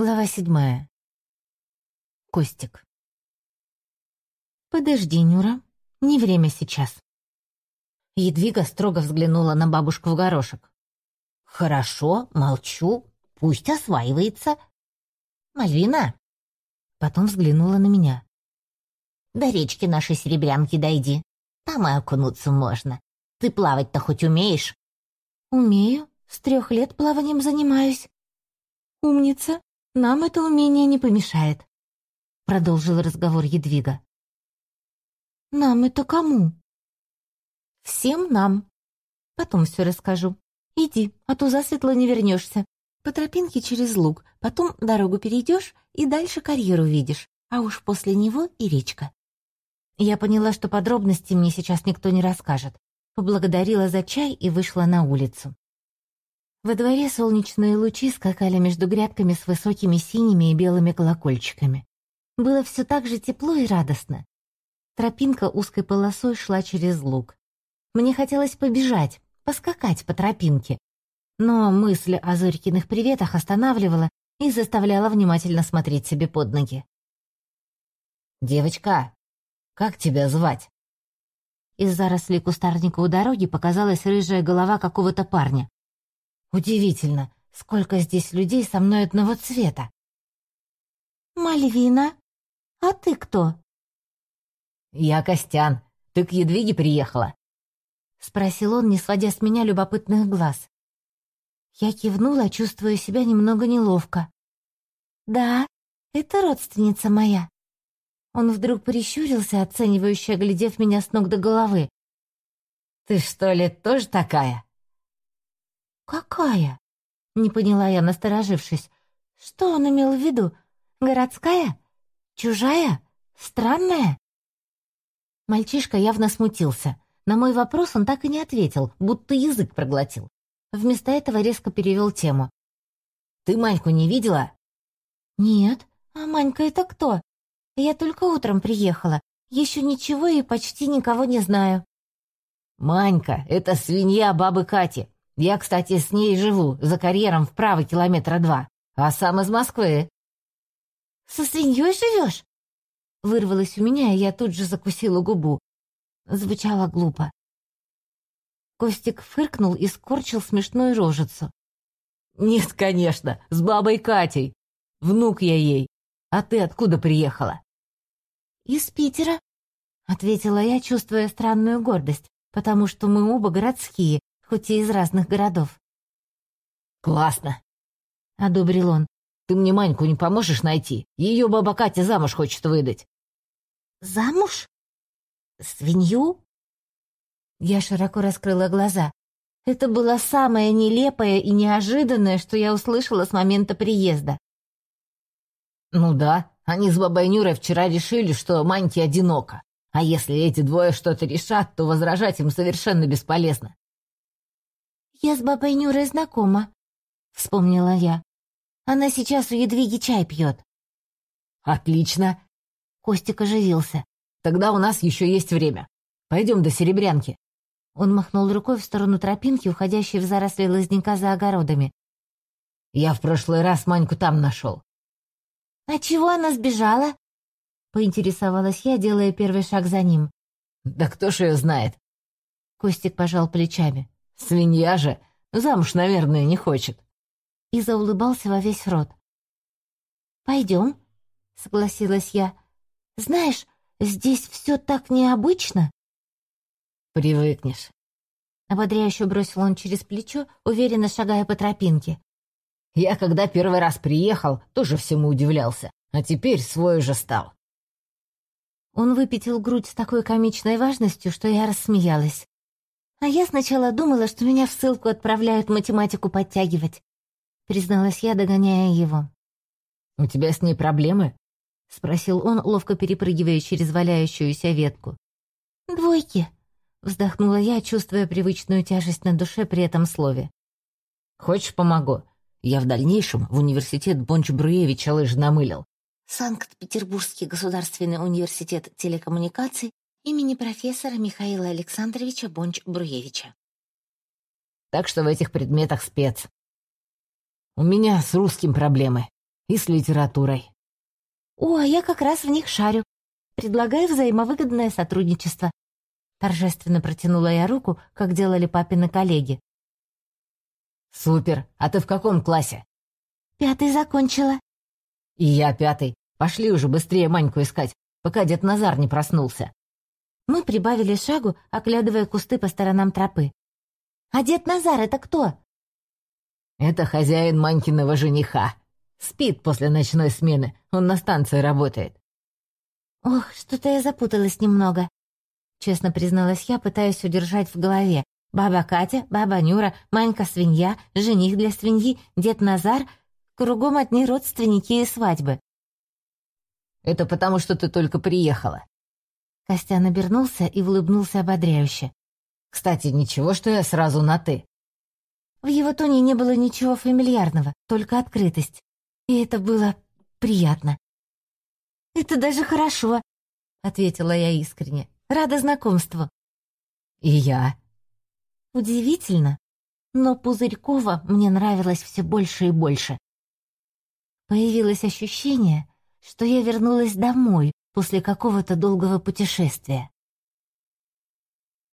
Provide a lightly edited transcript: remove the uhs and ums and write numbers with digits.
Глава 7. Костик. «Подожди, Нюра, не время сейчас». Едвига строго взглянула на бабушку в горошек. «Хорошо, молчу, пусть осваивается. Мальвина!» Потом взглянула на меня. «До речки нашей Серебрянки дойди, там и окунуться можно. Ты плавать-то хоть умеешь?» «Умею, с 3 лет плаванием занимаюсь». «Умница, нам это умение не помешает», — продолжил разговор Едвига. «Нам это кому?» «Всем нам. Потом все расскажу. Иди, а то засветло не вернешься. По тропинке через луг, потом дорогу перейдешь и дальше карьер увидишь, а уж после него и речка». Я поняла, что подробности мне сейчас никто не расскажет. Поблагодарила за чай и вышла на улицу. Во дворе солнечные лучи скакали между грядками с высокими синими и белыми колокольчиками. Было все так же тепло и радостно. Тропинка узкой полосой шла через луг. Мне хотелось побежать, поскакать по тропинке. Но мысль о Зорькиных приветах останавливала и заставляла внимательно смотреть себе под ноги. «Девочка, как тебя звать?» Из зарослей кустарника у дороги показалась рыжая голова какого-то парня. Удивительно, сколько здесь людей со мной одного цвета. «Мальвина, а ты кто?» «Я Костян. Ты к Едвиге приехала?» — спросил он, не сводя с меня любопытных глаз. Я кивнула, чувствуя себя немного неловко. «Да, это родственница моя». Он вдруг прищурился, оценивающе оглядев меня с ног до головы. «Ты что ли тоже такая?» «Какая?» — не поняла я, насторожившись. «Что он имел в виду? Городская? Чужая? Странная?» Мальчишка явно смутился. На мой вопрос он так и не ответил, будто язык проглотил. Вместо этого резко перевел тему. «Ты Маньку не видела?» «Нет. А Манька это кто? Я только утром приехала. Еще ничего и почти никого не знаю». «Манька — это свинья бабы Кати. Я, кстати, с ней живу, за карьером вправо 2 километра, а сам из Москвы». «Со свиньей живешь?» Вырвалось у меня, и я тут же закусила губу. Звучало глупо. Костик фыркнул и скорчил смешную рожицу. «Нет, конечно, с бабой Катей. Внук я ей. А ты откуда приехала?» «Из Питера», — ответила я, чувствуя странную гордость, потому что мы оба городские, хоть и из разных городов. «Классно», — одобрил он. «Ты мне Маньку не поможешь найти? Ее баба Катя замуж хочет выдать». «Замуж? Свинью?» Я широко раскрыла глаза. Это было самое нелепое и неожиданное, что я услышала с момента приезда. «Ну да, они с бабой Нюрой вчера решили, что Маньке одиноко. А если эти двое что-то решат, то возражать им совершенно бесполезно». «Я с бабой Нюрой знакома», — вспомнила я. «Она сейчас у Едвиги чай пьет». «Отлично!» — Костик оживился. «Тогда у нас еще есть время. Пойдем до Серебрянки». Он махнул рукой в сторону тропинки, уходящей в заросли лозняка за огородами. «Я в прошлый раз Маньку там нашел». «А чего она сбежала?» — поинтересовалась я, делая первый шаг за ним. «Да кто ж ее знает?» Костик пожал плечами. «Свинья же! Замуж, наверное, не хочет». И заулыбался во весь рот. «Пойдем», — согласилась я. «Знаешь, здесь все так необычно». «Привыкнешь», — ободряюще бросил он через плечо, уверенно шагая по тропинке. «Я, когда первый раз приехал, тоже всему удивлялся, а теперь свой уже стал». Он выпятил грудь с такой комичной важностью, что я рассмеялась. А я сначала думала, что меня в ссылку отправляют математику подтягивать, призналась я, догоняя его. «У тебя с ней проблемы?» — спросил он, ловко перепрыгивая через валяющуюся ветку. «Двойки», — вздохнула я, чувствуя привычную тяжесть на душе при этом слове. «Хочешь, помогу? Я в дальнейшем в университет Бонч-Бруевича лыжи намылил». Санкт-Петербургский государственный университет телекоммуникаций имени профессора Михаила Александровича Бонч-Бруевича. Так что в этих предметах спец. У меня с русским проблемы. и с литературой. О, а я как раз в них шарю. Предлагаю взаимовыгодное сотрудничество. Торжественно протянула я руку, как делали папины коллеги. Супер! А ты в каком классе? 5 закончила. И я 5. Пошли уже быстрее Маньку искать, пока дед Назар не проснулся. Мы прибавили шагу, оглядывая кусты по сторонам тропы. А дед Назар — это кто? Это хозяин Манькиного жениха. Спит после ночной смены, он на станции работает. Ох, что-то я запуталась немного. Честно призналась я, пытаясь удержать в голове. Баба Катя, баба Нюра, Манька-свинья, жених для свиньи, дед Назар. Кругом одни родственники и свадьбы. Это потому, что ты только приехала. Костян обернулся и улыбнулся ободряюще. Кстати, ничего, что я сразу на «ты». В его тоне не было ничего фамильярного, только открытость. И это было приятно. «Это даже хорошо», — ответила я искренне. «Рада знакомству». И я. Удивительно, но Пузырькова мне нравилось все больше и больше. Появилось ощущение, что я вернулась домой после какого-то долгого путешествия.